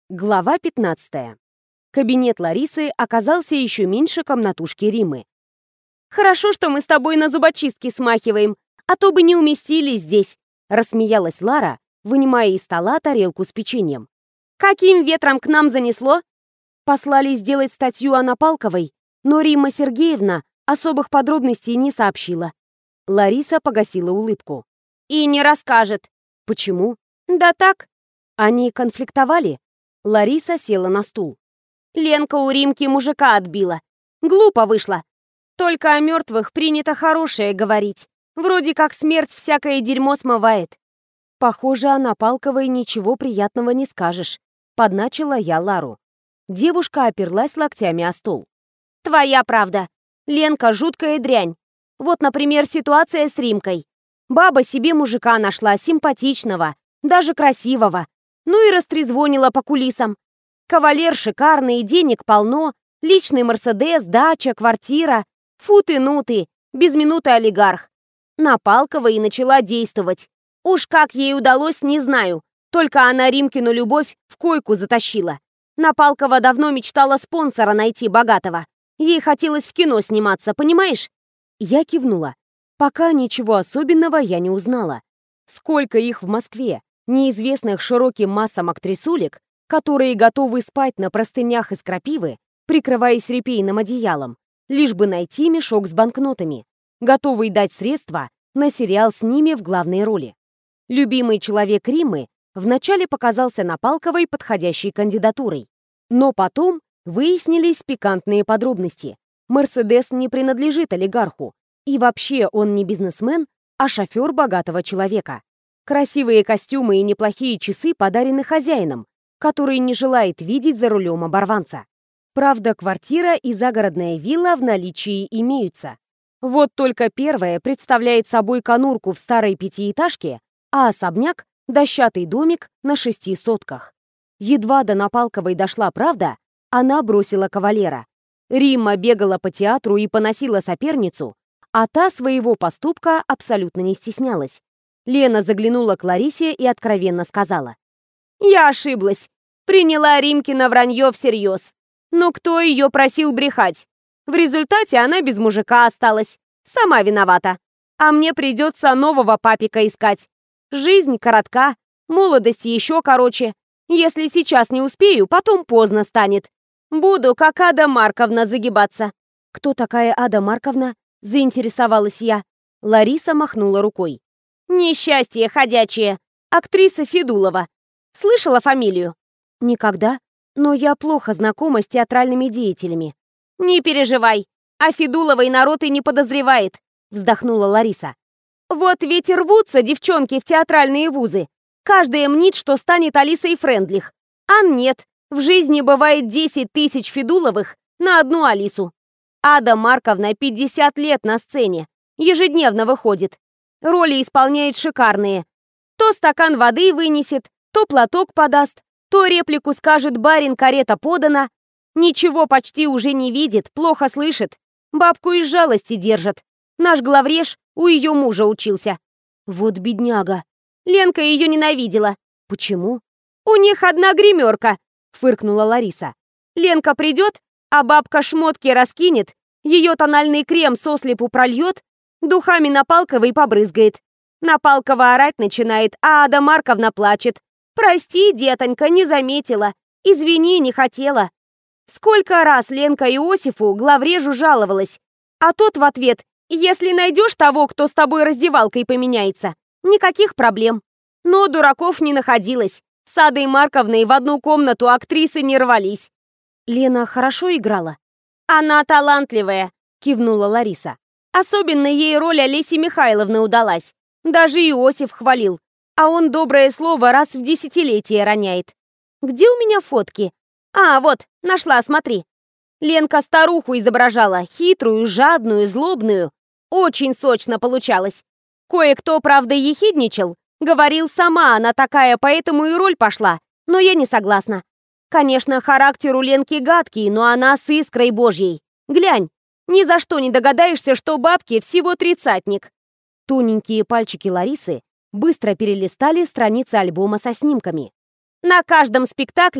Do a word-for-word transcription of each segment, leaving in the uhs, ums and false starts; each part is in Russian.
Глава пятнадцатая. Кабинет Ларисы оказался еще меньше комнатушки Риммы. «Хорошо, что мы с тобой на зубочистки смахиваем, а то бы не уместились здесь», — рассмеялась Лара, вынимая из стола тарелку с печеньем. «Каким ветром к нам занесло?» Послали сделать статью о Напалковой, но Римма Сергеевна особых подробностей не сообщила. Лариса погасила улыбку. «И не расскажет». «Почему?» «Да так». Они конфликтовали? Лариса села на стул. Ленка у Римки мужика отбила. Глупо вышло. Только о мертвых принято хорошее говорить. Вроде как смерть всякое дерьмо смывает. Похоже, о Напалковой ничего приятного не скажешь. Подначила я Лару. Девушка оперлась локтями о стол. Твоя правда. Ленка жуткая дрянь. Вот, например, ситуация с Римкой. Баба себе мужика нашла, симпатичного, даже красивого. Ну и растрезвонила по кулисам. Кавалер шикарный, денег полно, личный Мерседес, дача, квартира. Фу ты, ну ты, без минуты олигарх. Напалкова и начала действовать. Уж как ей удалось, не знаю. Только она Римкину любовь в койку затащила. Напалкова давно мечтала спонсора найти богатого. Ей хотелось в кино сниматься, понимаешь? Я кивнула. Пока ничего особенного я не узнала. Сколько их в Москве, неизвестных широким массам актрисулек, которые готовы спать на простынях из крапивы, прикрываясь репейным одеялом, лишь бы найти мешок с банкнотами, готовый дать средства на сериал с ними в главной роли. Любимый человек Риммы вначале показался Напалковой подходящей кандидатурой. Но потом выяснились пикантные подробности. Мерседес не принадлежит олигарху, и вообще он не бизнесмен, а шофер богатого человека. Красивые костюмы и неплохие часы подарены хозяином, который не желает видеть за рулем оборванца. Правда, квартира и загородная вилла в наличии имеются. Вот только первая представляет собой конурку в старой пятиэтажке, а особняк – дощатый домик на шести сотках. Едва до Напалковой дошла правда, она бросила кавалера. Римма бегала по театру и поносила соперницу, а та своего поступка абсолютно не стеснялась. Лена заглянула к Ларисе и откровенно сказала. «Я ошиблась. Приняла Римкино вранье всерьез. Но кто ее просил брехать? В результате она без мужика осталась. Сама виновата. А мне придется нового папика искать. Жизнь коротка, молодость еще короче. Если сейчас не успею, потом поздно станет. Буду, как Ада Марковна, загибаться». «Кто такая Ада Марковна?» – заинтересовалась я. Лариса махнула рукой. «Несчастье ходячее. Актриса Федулова. Слышала фамилию?» «Никогда, но я плохо знакома с театральными деятелями». «Не переживай, о Федуловой народ и не подозревает», — вздохнула Лариса. «Вот ведь рвутся девчонки в театральные вузы. Каждая мнит, что станет Алисой Френдлих. А нет, в жизни бывает десять тысяч Федуловых на одну Алису. Ада Марковна пятьдесят лет на сцене, ежедневно выходит. Роли исполняет шикарные. То стакан воды вынесет, то платок подаст, то реплику скажет «барин, карета подана». Ничего почти уже не видит, плохо слышит. Бабку из жалости держит. Наш главреж у ее мужа учился. Вот бедняга. Ленка ее ненавидела. Почему? У них одна гримерка, фыркнула Лариса. Ленка придет, а бабка шмотки раскинет, ее тональный крем сослепу прольет, духами Напалковой побрызгает. Напалкова орать начинает, а Ада Марковна плачет. «Прости, детонька, не заметила. Извини, не хотела». Сколько раз Ленка Иосифу, главрежу, жаловалась. А тот в ответ: «Если найдешь того, кто с тобой раздевалкой поменяется, никаких проблем». Но дураков не находилось. С Адой Марковной в одну комнату актрисы не рвались. «Лена хорошо играла?» «Она талантливая», — кивнула Лариса. «Особенно ей роль Олеси Михайловны удалась. Даже Иосиф хвалил. А он доброе слово раз в десятилетие роняет. Где у меня фотки? А, вот, нашла, смотри». Ленка старуху изображала, хитрую, жадную, злобную. Очень сочно получалось. Кое-кто, правда, ехидничал. Говорил, сама она такая, поэтому и роль пошла. Но я не согласна. Конечно, характер у Ленки гадкий, но она с искрой божьей. Глянь, ни за что не догадаешься, что бабке всего тридцатник. Тоненькие пальчики Ларисы быстро перелистали страницы альбома со снимками. На каждом спектакле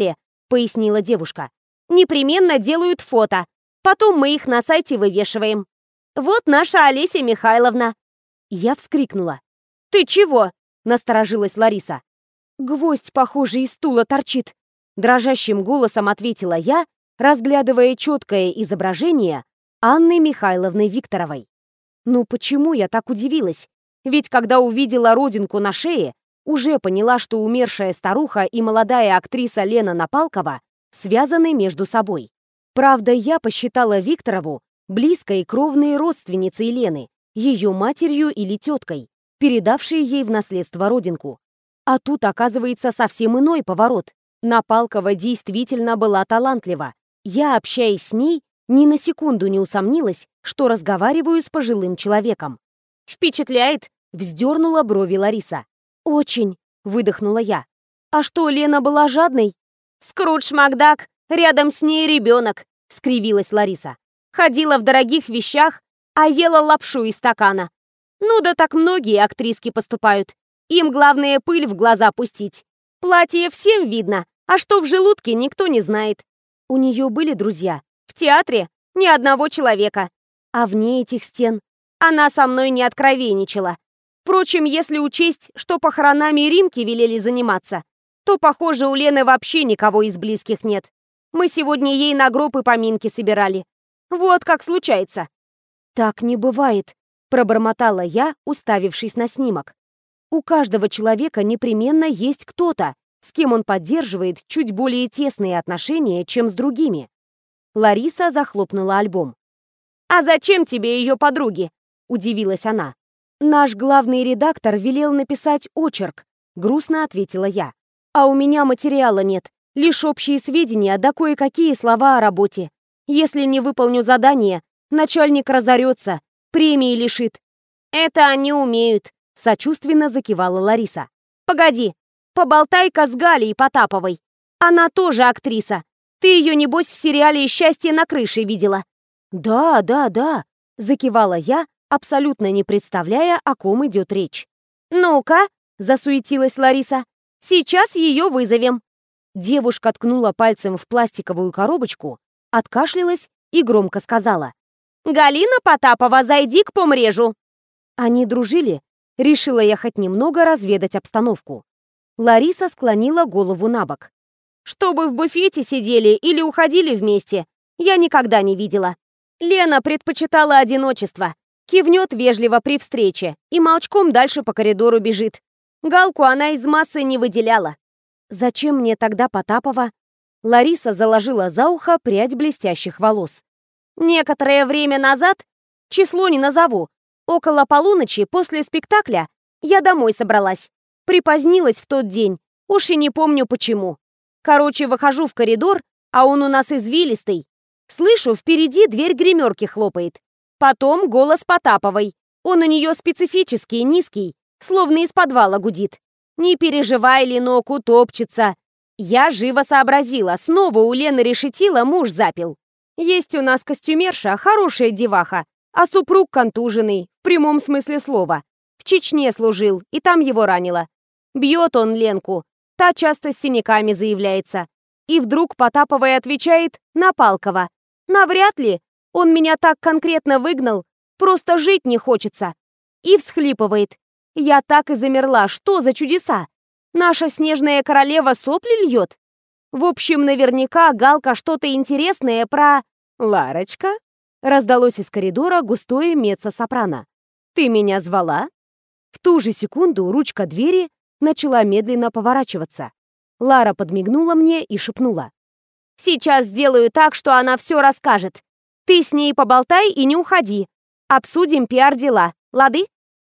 — пояснила девушка. «Непременно делают фото. Потом мы их на сайте вывешиваем. Вот наша Олеся Михайловна». Я вскрикнула. «Ты чего?» — насторожилась Лариса. «Гвоздь, похоже, из стула торчит», — дрожащим голосом ответила я, разглядывая четкое изображение Анны Михайловны Викторовой. Ну почему я так удивилась? Ведь когда увидела родинку на шее, уже поняла, что умершая старуха и молодая актриса Лена Напалкова связаны между собой. Правда, я посчитала Викторову близкой кровной родственницей Лены, ее матерью или теткой, передавшей ей в наследство родинку. А тут, оказывается, совсем иной поворот. Напалкова действительно была талантлива. Я, общаясь с ней, ни на секунду не усомнилась, что разговариваю с пожилым человеком. «Впечатляет?» — вздернула брови Лариса. «Очень», — выдохнула я. «А что, Лена была жадной?» «Скрудж Макдак, рядом с ней ребенок», — скривилась Лариса. «Ходила в дорогих вещах, а ела лапшу из стакана. Ну да так многие актриски поступают. Им главное пыль в глаза пустить. Платье всем видно, а что в желудке, никто не знает. У нее были друзья. В театре ни одного человека. А вне этих стен она со мной не откровенничала. Впрочем, если учесть, что похоронами Римки велели заниматься, то, похоже, у Лены вообще никого из близких нет. Мы сегодня ей на гроб и поминки собирали. Вот как случается». «Так не бывает», — пробормотала я, уставившись на снимок. «У каждого человека непременно есть кто-то, с кем он поддерживает чуть более тесные отношения, чем с другими». Лариса захлопнула альбом. «А зачем тебе ее подруги?» — удивилась она. «Наш главный редактор велел написать очерк», — грустно ответила я. «А у меня материала нет, лишь общие сведения да кое-какие слова о работе. Если не выполню задание, начальник разорется, премии лишит». «Это они умеют», — сочувственно закивала Лариса. «Погоди, поболтай-ка с Галей Потаповой. Она тоже актриса. Ты ее, небось, в сериале «Счастье на крыше» видела?» «Да, да, да», — закивала я, абсолютно не представляя, о ком идет речь. «Ну-ка», — засуетилась Лариса, — «сейчас ее вызовем». Девушка ткнула пальцем в пластиковую коробочку, откашлялась и громко сказала: «Галина Потапова, зайди к помрежу». Они дружили. Решила я хоть немного разведать обстановку. Лариса склонила голову на бок. «Чтобы в буфете сидели или уходили вместе, я никогда не видела. Лена предпочитала одиночество. Кивнет вежливо при встрече и молчком дальше по коридору бежит. Галку она из массы не выделяла». «Зачем мне тогда Потапова?» Лариса заложила за ухо прядь блестящих волос. «Некоторое время назад, число не назову, около полуночи после спектакля я домой собралась. Припозднилась в тот день, уж и не помню почему. Короче, выхожу в коридор, а он у нас извилистый. Слышу, впереди дверь гримерки хлопает. Потом голос Потаповой. Он у нее специфический, низкий, словно из подвала гудит. «Не переживай, Ленок, утопчется». Я живо сообразила, снова у Лены решетила, муж запил. Есть у нас костюмерша, хорошая деваха, а супруг контуженный, в прямом смысле слова. В Чечне служил, и там его ранило. Бьет он Ленку, та часто с синяками заявляется. И вдруг Потаповой отвечает Напалкова. «Навряд ли, он меня так конкретно выгнал, просто жить не хочется». И всхлипывает. Я так и замерла, что за чудеса? Наша снежная королева сопли льет? В общем, наверняка Галка что-то интересное про... «Ларочка?» — раздалось из коридора густое меццо-сопрано. «Ты меня звала?» В ту же секунду ручка двери начала медленно поворачиваться. Лара подмигнула мне и шепнула: «Сейчас сделаю так, что она все расскажет. Ты с ней поболтай и не уходи. Обсудим пиар-дела, лады?»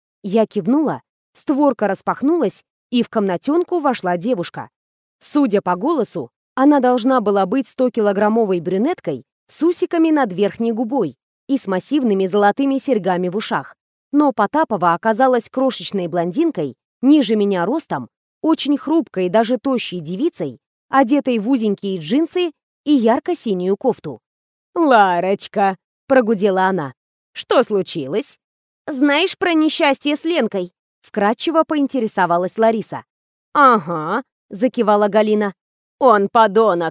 Я кивнула, створка распахнулась, и в комнатенку вошла девушка. Судя по голосу, она должна была быть стокилограммовой брюнеткой с усиками над верхней губой и с массивными золотыми серьгами в ушах. Но Потапова оказалась крошечной блондинкой, ниже меня ростом, очень хрупкой, даже тощей девицей, одетой в узенькие джинсы и ярко-синюю кофту. «Ларочка», — прогудела она, — «что случилось?» «Знаешь про несчастье с Ленкой?» — вкратчиво поинтересовалась Лариса. «Ага», — закивала Галина. «Он подонок»,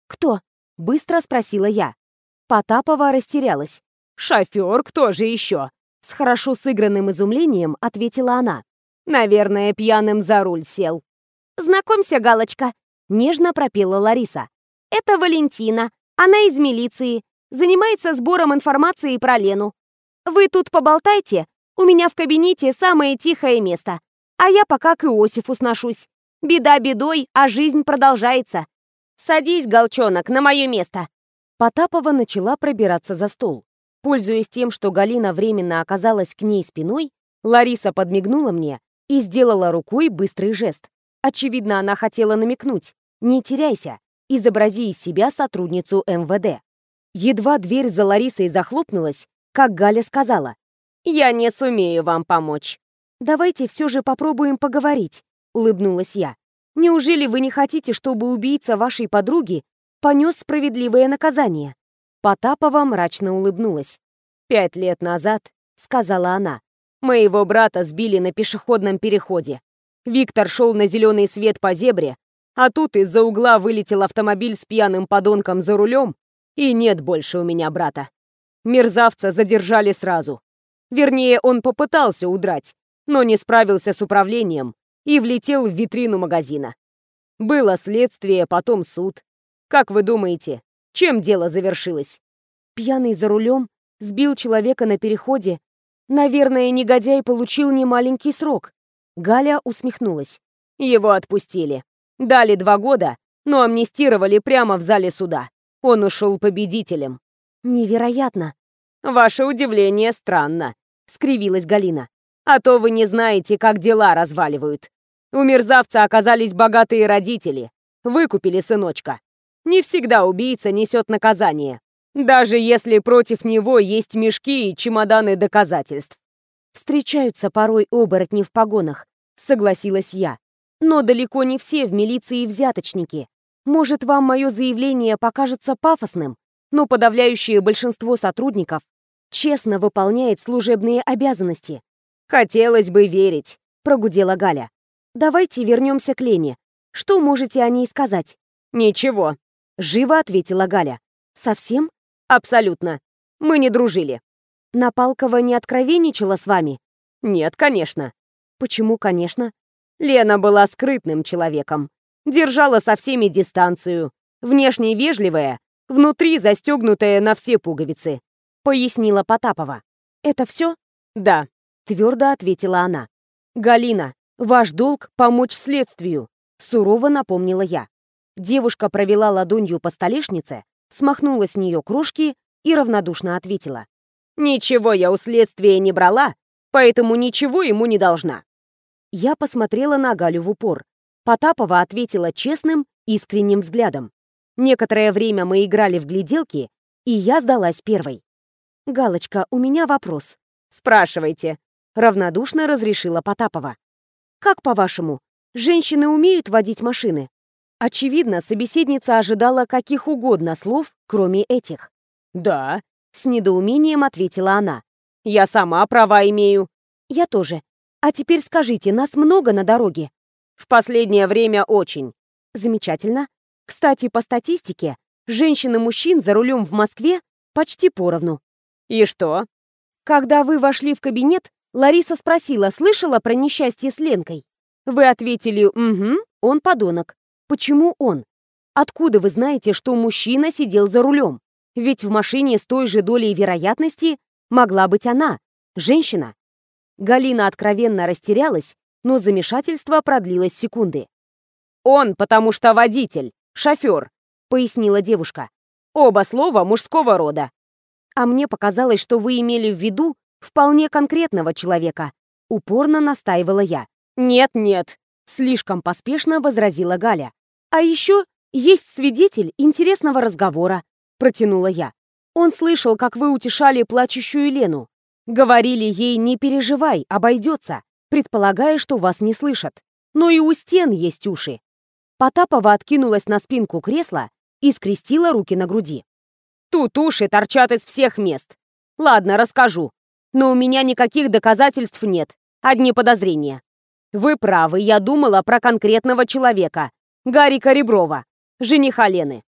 «Кто?» — быстро спросила я. Потапова растерялась. «Шофер, кто же еще?» С хорошо сыгранным изумлением ответила она. «Наверное, пьяным за руль сел». «Знакомься, Галочка», — нежно пропела Лариса. «Это Валентина. Она из милиции. Занимается сбором информации про Лену. Вы тут поболтайте. У меня в кабинете самое тихое место. А я пока к Иосифу сношусь. Беда бедой, а жизнь продолжается. Садись, Галчонок, на мое место». Потапова начала пробираться за стол. Пользуясь тем, что Галина временно оказалась к ней спиной, Лариса подмигнула мне и сделала рукой быстрый жест. Очевидно, она хотела намекнуть: «Не теряйся, изобрази из себя сотрудницу эм вэ дэ». Едва дверь за Ларисой захлопнулась, как Галя сказала: «Я не сумею вам помочь». «Давайте все же попробуем поговорить», — улыбнулась я. «Неужели вы не хотите, чтобы убийца вашей подруги понес справедливое наказание?» Потапова мрачно улыбнулась. «Пять лет назад, — сказала она, — моего брата сбили на пешеходном переходе. Виктор шел на зеленый свет по зебре, а тут из-за угла вылетел автомобиль с пьяным подонком за рулем, и нет больше у меня брата. Мерзавца задержали сразу. Вернее, он попытался удрать, но не справился с управлением и влетел в витрину магазина. Было следствие, потом суд. Как вы думаете, чем дело завершилось?» «Пьяный за рулем, сбил человека на переходе. Наверное, негодяй получил немаленький срок». Галя усмехнулась. «Его отпустили. Дали два года, но амнистировали прямо в зале суда. Он ушел победителем». «Невероятно». «Ваше удивление странно», — скривилась Галина. «А то вы не знаете, как дела разваливают. У мерзавца оказались богатые родители. Выкупили сыночка. Не всегда убийца несет наказание, даже если против него есть мешки и чемоданы доказательств». «Встречаются порой оборотни в погонах», — согласилась я. «Но далеко не все в милиции взяточники. Может, вам мое заявление покажется пафосным, но подавляющее большинство сотрудников честно выполняет служебные обязанности». «Хотелось бы верить», — прогудела Галя. «Давайте вернемся к Лене. Что можете о ней сказать?» «Ничего», — живо ответила Галя. «Совсем?» «Абсолютно. Мы не дружили». «Напалкова не откровенничала с вами?» «Нет, конечно». «Почему, конечно?» «Лена была скрытным человеком. Держала со всеми дистанцию. Внешне вежливая, внутри застегнутая на все пуговицы», — пояснила Потапова. «Это все?» «Да», — твердо ответила она. «Галина, ваш долг — помочь следствию», — сурово напомнила я. Девушка провела ладонью по столешнице, смахнула с нее крошки и равнодушно ответила: «Ничего я у следствия не брала, поэтому ничего ему не должна». Я посмотрела на Галю в упор. Потапова ответила честным, искренним взглядом. Некоторое время мы играли в гляделки, и я сдалась первой. «Галочка, у меня вопрос». «Спрашивайте», — равнодушно разрешила Потапова. «Как по-вашему, женщины умеют водить машины?» Очевидно, собеседница ожидала каких угодно слов, кроме этих. «Да», — с недоумением ответила она. «Я сама права имею». «Я тоже. А теперь скажите, нас много на дороге?» «В последнее время очень». «Замечательно. Кстати, по статистике, женщин и мужчин за рулем в Москве почти поровну». «И что?» «Когда вы вошли в кабинет, Лариса спросила, слышала про несчастье с Ленкой? Вы ответили: «Угу, он подонок». Почему он? Откуда вы знаете, что мужчина сидел за рулем? Ведь в машине с той же долей вероятности могла быть она, женщина». Галина откровенно растерялась, но замешательство продлилось секунды. «Он, потому что водитель, шофер», — пояснила девушка. «Оба слова мужского рода». «А мне показалось, что вы имели в виду вполне конкретного человека», — упорно настаивала я. «Нет-нет», — слишком поспешно возразила Галя. «А еще есть свидетель интересного разговора», — протянула я. «Он слышал, как вы утешали плачущую Лену. Говорили ей: не переживай, обойдется, предполагая, что вас не слышат. Но и у стен есть уши». Потапова откинулась на спинку кресла и скрестила руки на груди. «Тут уши торчат из всех мест. Ладно, расскажу. Но у меня никаких доказательств нет, одни подозрения. Вы правы, я думала про конкретного человека. Гарика Реброва, жениха Лены».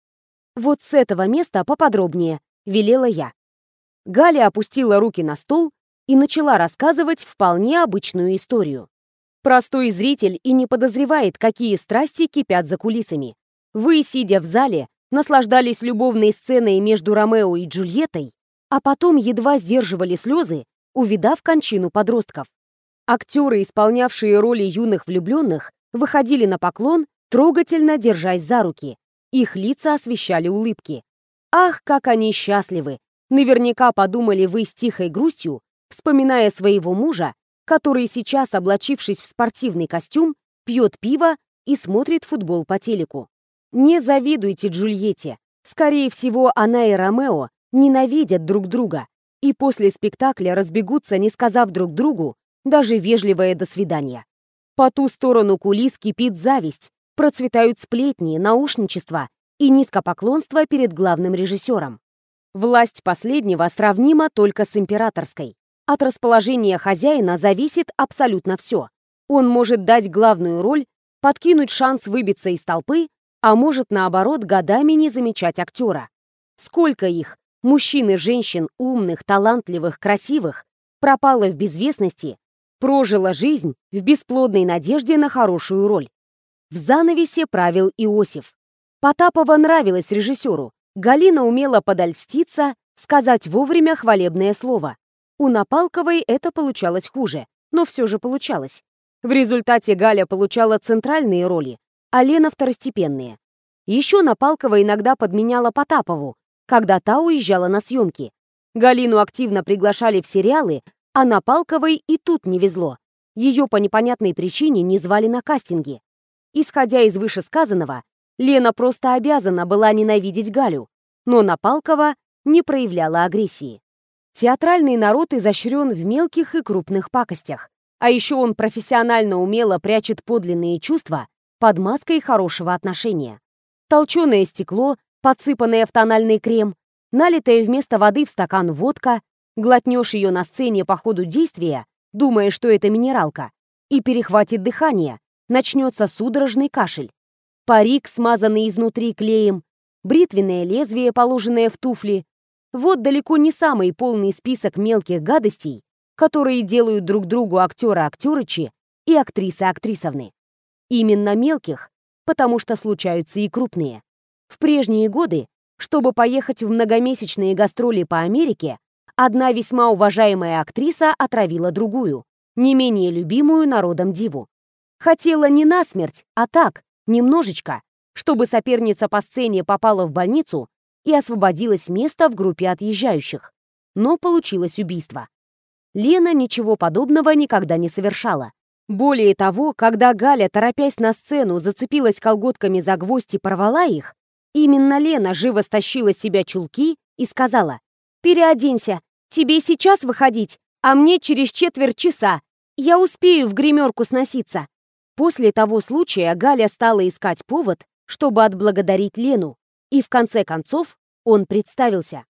«Вот с этого места поподробнее», — велела я. Галя опустила руки на стол и начала рассказывать вполне обычную историю. Простой зритель и не подозревает, какие страсти кипят за кулисами. Вы, сидя в зале, наслаждались любовной сценой между Ромео и Джульеттой, а потом едва сдерживали слезы, увидав кончину подростков. Актеры, исполнявшие роли юных влюбленных, выходили на поклон, трогательно держась за руки. Их лица освещали улыбки. Ах, как они счастливы! Наверняка подумали вы с тихой грустью, вспоминая своего мужа, который сейчас, облачившись в спортивный костюм, пьет пиво и смотрит футбол по телеку. Не завидуйте Джульетте. Скорее всего, она и Ромео ненавидят друг друга и после спектакля разбегутся, не сказав друг другу даже вежливое «до свидания». По ту сторону кулис кипит зависть, процветают сплетни, наушничество и низкопоклонство перед главным режиссером. Власть последнего сравнима только с императорской. От расположения хозяина зависит абсолютно все. Он может дать главную роль, подкинуть шанс выбиться из толпы, а может, наоборот, годами не замечать актера. Сколько их, мужчин и женщин, умных, талантливых, красивых, пропало в безвестности, прожило жизнь в бесплодной надежде на хорошую роль. В занавесе правил Иосиф. Потапова нравилась режиссеру. Галина умела подольститься, сказать вовремя хвалебное слово. У Напалковой это получалось хуже, но все же получалось. В результате Галя получала центральные роли, а Лена второстепенные. Еще Напалкова иногда подменяла Потапову, когда та уезжала на съемки. Галину активно приглашали в сериалы, а Напалковой и тут не везло. Ее по непонятной причине не звали на кастинги. Исходя из вышесказанного, Лена просто обязана была ненавидеть Галю, но Напалкова не проявляла агрессии. Театральный народ изощрен в мелких и крупных пакостях, а еще он профессионально умело прячет подлинные чувства под маской хорошего отношения. Толченое стекло, подсыпанное в тональный крем, налитая вместо воды в стакан водка, глотнешь ее на сцене по ходу действия, думая, что это минералка, и перехватит дыхание, начнется судорожный кашель. Парик, смазанный изнутри клеем, бритвенное лезвие, положенное в туфли. Вот далеко не самый полный список мелких гадостей, которые делают друг другу актеры-актерычи и актрисы-актрисовны. Именно мелких, потому что случаются и крупные. В прежние годы, чтобы поехать в многомесячные гастроли по Америке, одна весьма уважаемая актриса отравила другую, не менее любимую народом диву. Хотела не насмерть, а так, немножечко, чтобы соперница по сцене попала в больницу и освободилось место в группе отъезжающих. Но получилось убийство. Лена ничего подобного никогда не совершала. Более того, когда Галя, торопясь на сцену, зацепилась колготками за гвоздь и порвала их, именно Лена живо стащила с себя чулки и сказала: «Переоденься, тебе сейчас выходить, а мне через четверть часа. Я успею в гримерку сноситься». После того случая Галя стала искать повод, чтобы отблагодарить Лену, и в конце концов он представился.